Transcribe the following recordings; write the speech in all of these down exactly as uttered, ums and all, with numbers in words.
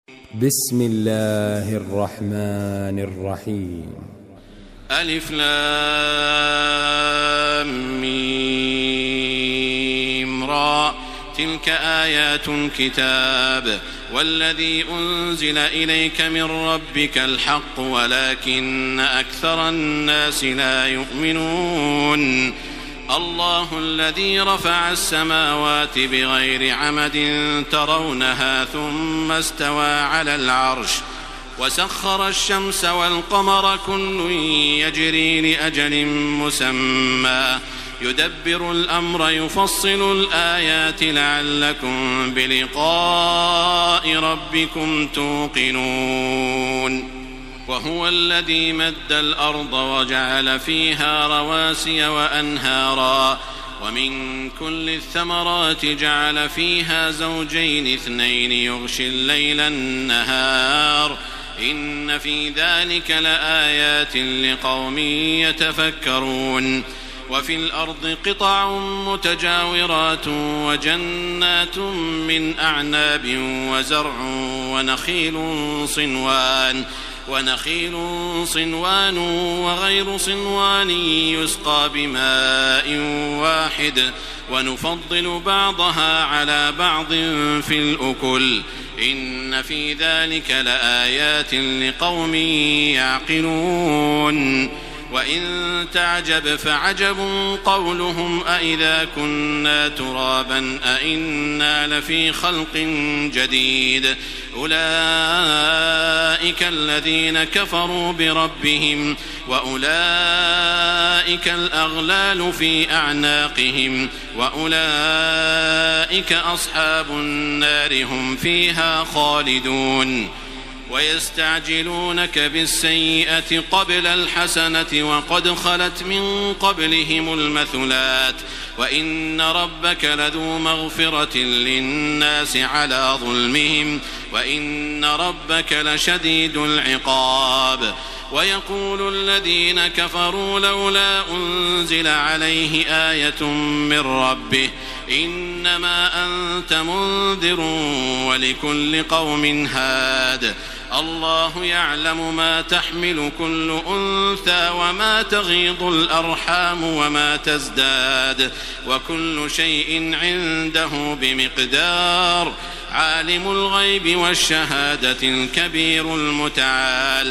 بسم الله الرحمن الرحيم. ألف لام ميم را تلك آيات الكتاب والذي أنزل إليك من ربك الحق ولكن أكثر الناس لا يؤمنون. الله الذي رفع السماوات بغير عمد ترونها ثم استوى على العرش وسخر الشمس والقمر كل يجري لأجل مسمى يدبر الأمر يفصل الآيات لعلكم بلقاء ربكم توقنون. وهو الذي مد الأرض وجعل فيها رواسي وأنهارا ومن كل الثمرات جعل فيها زوجين اثنين يغشي الليل النهار إن في ذلك لآيات لقوم يتفكرون. وفي الأرض قطع متجاورات وجنات من أعناب وزرع ونخيل صنوان ونخيل صنوان وغير صنوان يسقى بماء واحد ونفضل بعضها على بعض في الأكل إن في ذلك لآيات لقوم يعقلون. وإن تعجب فعجب قولهم أإذا كنا ترابا أإنا لفي خلق جديد أولئك الذين كفروا بربهم وأولئك الأغلال في أعناقهم وأولئك أصحاب النار هم فيها خالدون. ويستعجلونك بالسيئة قبل الحسنة وقد خلت من قبلهم المثلات وإن ربك لذو مغفرة للناس على ظلمهم وإن ربك لشديد العقاب. ويقول الذين كفروا لولا أنزل عليه آية من ربه إنما أنت منذر ولكل قوم هاد الله يعلم ما تحمل كل أنثى وما تغيض الأرحام وما تزداد وكل شيء عنده بمقدار. عالم الغيب والشهادة الكبير المتعال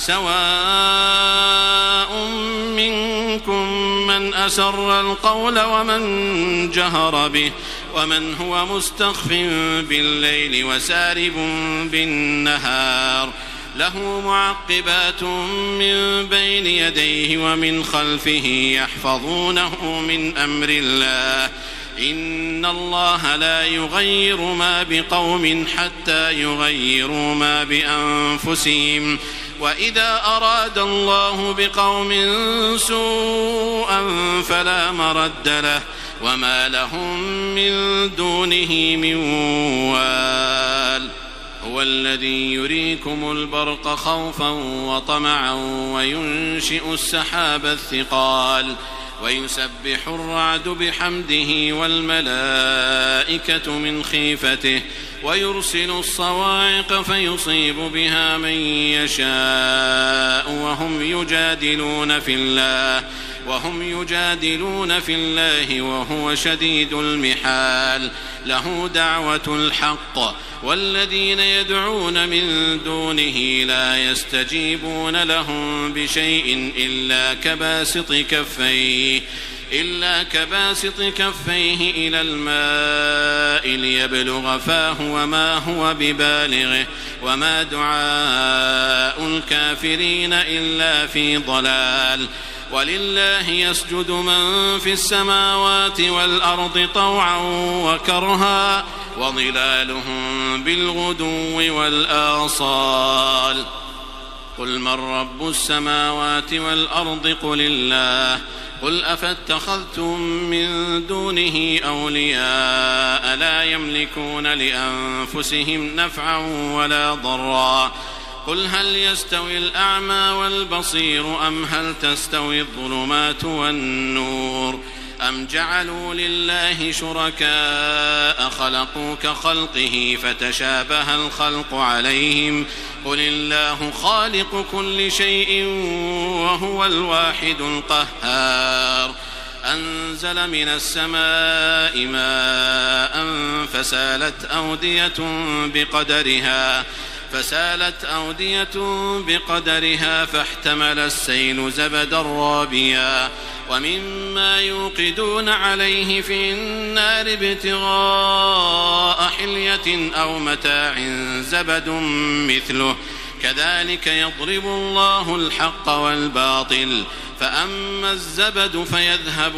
سواء منكم من أسر القول ومن جهر به ومن هو مستخف بالليل وسارب بالنهار له معقبات من بين يديه ومن خلفه يحفظونه من أمر الله إن الله لا يغير ما بقوم حتى يغيروا ما بأنفسهم وإذا أراد الله بقوم سوءا فلا مرد له وما لهم من دونه من وال. هو الذي يريكم البرق خوفا وطمعا وينشئ السحاب الثقال ويسبح الرعد بحمده والملائكة من خيفته ويرسل الصواعق فيصيب بها من يشاء وهم يجادلون في الله وهم يجادلون في الله وهو شديد المحال. له دعوة الحق والذين يدعون من دونه لا يستجيبون لهم بشيء إلا كباسط كفيه إلا كباسط كفيه إلى الماء ليبلغ فاه وما هو ببالغه وما دعاء الكافرين إلا في ضلال. ولله يسجد من في السماوات والأرض طوعا وكرها وظلالهم بالغدو والآصال. قل من رب السماوات والأرض قل الله قل أفاتخذتم من دونه أولياء لا يملكون لأنفسهم نفعا ولا ضرا قل هل يستوي الأعمى والبصير أم هل تستوي الظلمات والنور أم جعلوا لله شركاء خلقوا كخلقه فتشابه الخلق عليهم قل الله خالق كل شيء وهو الواحد القهار أنزل من السماء ماء فسالت أودية بقدرها فسالت أودية بقدرها فاحتمل السيل زبدا رابيا ومما يوقدون عليه في النار ابتغاء حلية أو متاع زبد مثله كذلك يضرب الله الحق والباطل فأما الزبد فيذهب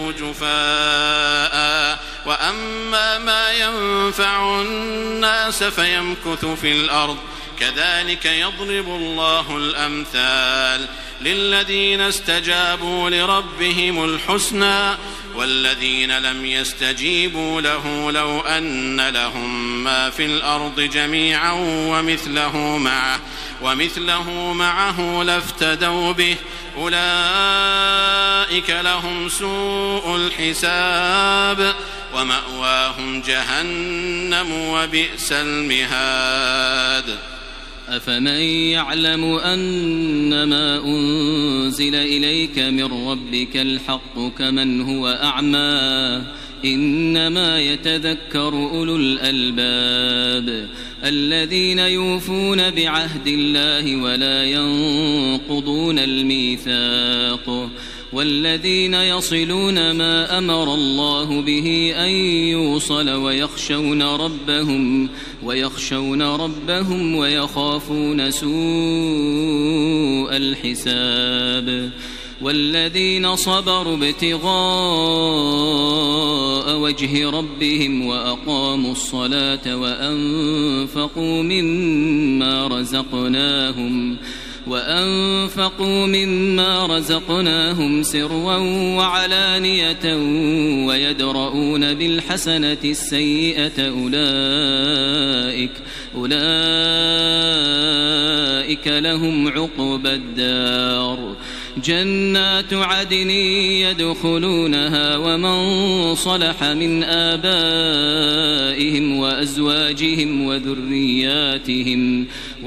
جفاء وأما ما ينفع الناس فيمكث في الأرض كذلك يضرب الله الأمثال للذين استجابوا لربهم الحسنى والذين لم يستجيبوا له لو أن لهم ما في الأرض جميعا ومثله معه ومثله معه لافتدوا به أولئك لهم سوء الحساب ومأواهم جهنم وبئس المهاد أفمن يعلم أنما أنزل إليك من ربك الحق كمن هو أعمى إنما يتذكر أولو الألباب الذين يوفون بعهد الله ولا ينقضون الميثاق والذين يصلون ما أمر الله به أن يوصل ويخشون ربهم ويخشون ربهم ويخافون سوء الحساب والذين صبروا ابتغاء وجه ربهم وأقاموا الصلاة وأنفقوا مما رزقناهم وأنفقوا مما رزقناهم سرا وعلانية ويدرؤون بالحسنة السيئة أولئك أولئك لهم عقبى الدار جنات عدن يدخلونها ومن صلح من آبائهم وأزواجهم وذرياتهم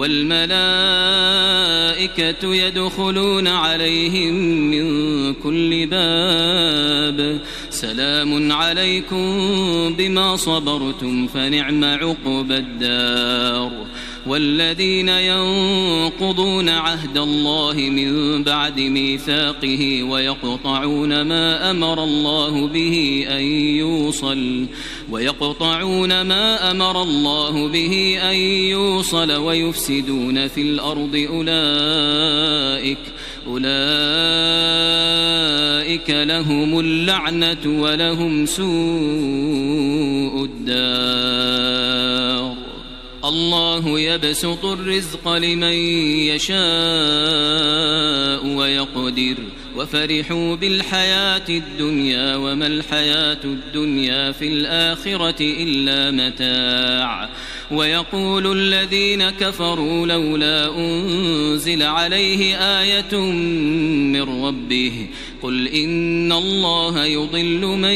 والملائكة يدخلون عليهم من كل باب سلام عليكم بما صبرتم فنعم عقبى الدار والذين ينقضون عهد الله من بعد ميثاقه ويقطعون ما أمر الله به أن يوصل ويقطعون ما أمر الله به أن يوصل ويفسدون في الأرض أولئك أولئك لهم اللعنة ولهم سوء الدار الله يبسط الرزق لمن يشاء ويقدر وفرحوا بالحياة الدنيا وما الحياة الدنيا في الآخرة إلا متاع ويقول الذين كفروا لولا أنزل عليه آية من ربه قل إن الله يضل من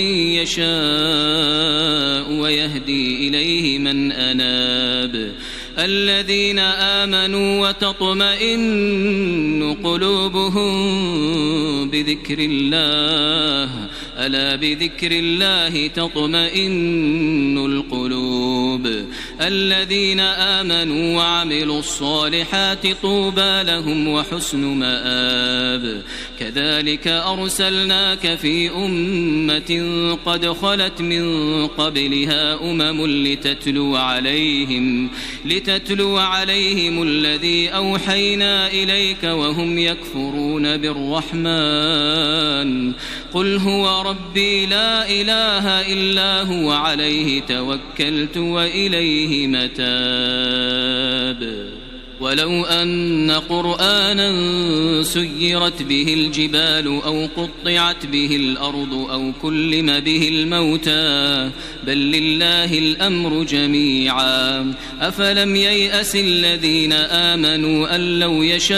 يشاء ويهدي إليه من أناب الذين آمنوا وتطمئن قلوبهم بذكر الله ألا بذكر الله تطمئن القلوب الذين آمنوا وعملوا الصالحات طوبى لهم وحسن مآب كذلك أرسلناك في أمة قد خلت من قبلها أمم لتتلو عليهم لتتلو عليهم الذي أوحينا إليك وهم يكفرون بالرحمن قل هو ربي لا إله إلا هو عليه توكلت وإليه متاب ولو أن قرآنا سيرت به الجبال أو قطعت به الأرض أو كلم به الموتى بل لله الأمر جميعا أفلم ييأس الذين آمنوا أن لو يشاء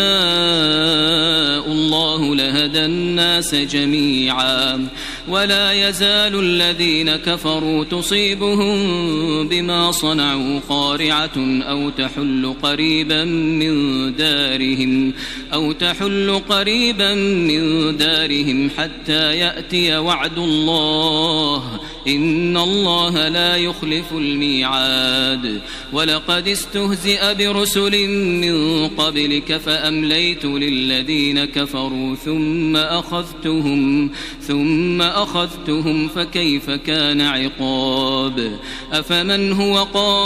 الله لهدى الناس جميعا ولا يزال الذين كفروا تصيبهم بما صنعوا قارعة أو تحل قريبا من دارهم أو تحل قريبا من دارهم حتى يأتي وعد الله إن الله لا يخلف الميعاد ولقد استهزئ برسل من قبلك فأمليت للذين كفروا ثم أخذتهم ثم أخذتهم فكيف كان عقاب أفمن هو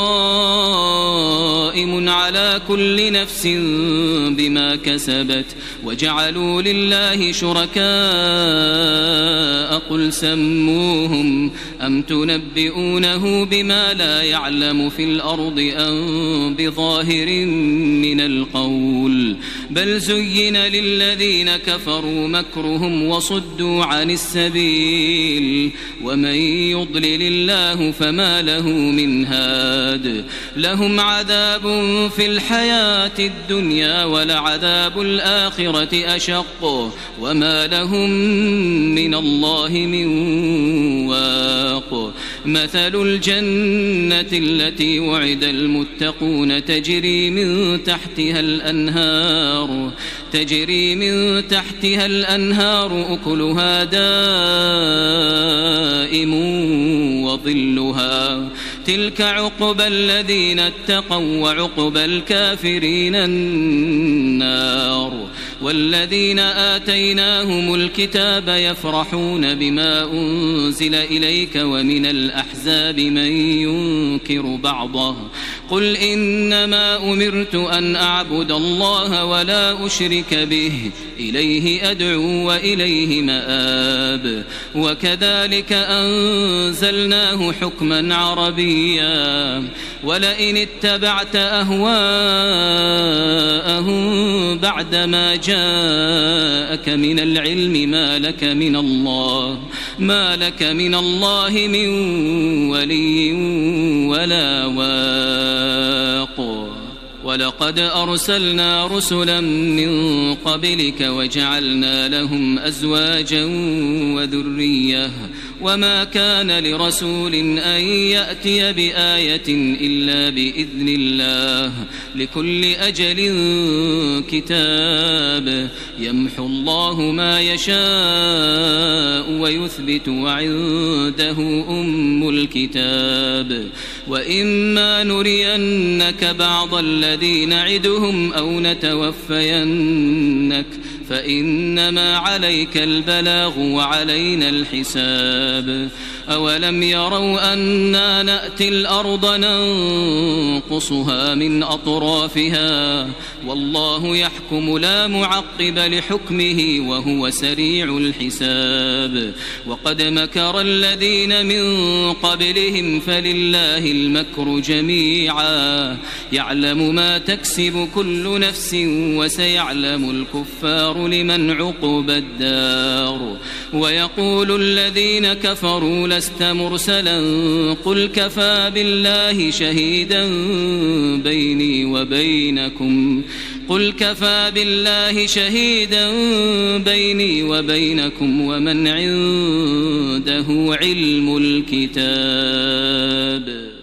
قائم على كل نفس بما كسبت وجعلوا لله شركاء قل سموهم أم تنبئونه بما لا يعلم في الأرض أم بظاهر من القول بل زين للذين كفروا مكرهم وصدوا عن السبيل ومن يضلل الله فما له من هاد لهم عذاب في الحياة الدنيا ولعذاب الآخرة أشق وما لهم من الله من واق مثل الجنة التي وعد المتقون تجري من تحتها الأنهار تجري من تحتها الأنهار أكلها دائم وظلها تلك عقبى الذين اتقوا وعقبى الكافرين النار والذين آتيناهم الكتاب يفرحون بما أنزل إليك ومن الأحزاب من ينكر بعضه قل إنما أمرت أن أعبد الله ولا أشرك به إليه أدعو وإليه مآب وكذلك أنزلناه حكما عربيا ولئن اتبعت أهواءهم بعدما جاءك من العلم ما لك من الله ما لك من الله من ولي ولا واق ولقد أرسلنا رسلا من قبلك وجعلنا لهم أزواجا وذرية وما كان لرسول أن يأتي بآية إلا بإذن الله لكل أجل كتاب يمحو الله ما يشاء ويثبت وعنده أم الكتاب وإما نرينك بعض الذي نعدهم أو نتوفينك فإنما عليك البلاغ وعلينا الحساب أولم يروا أنا نأتي الأرض ننقصها من أطرافها والله يحكم لا معقب لحكمه وهو سريع الحساب وقد مكر الذين من قبلهم فلله المكر جميعا يعلم ما تكسب كل نفس وسيعلم الكفار لمن عقبى الدار ويقول الذين كفروا لست مرسلا قل كفى بالله شهيدا بيني وبينكم قل كفى بالله شهيدا بيني وبينكم ومن عنده علم الكتاب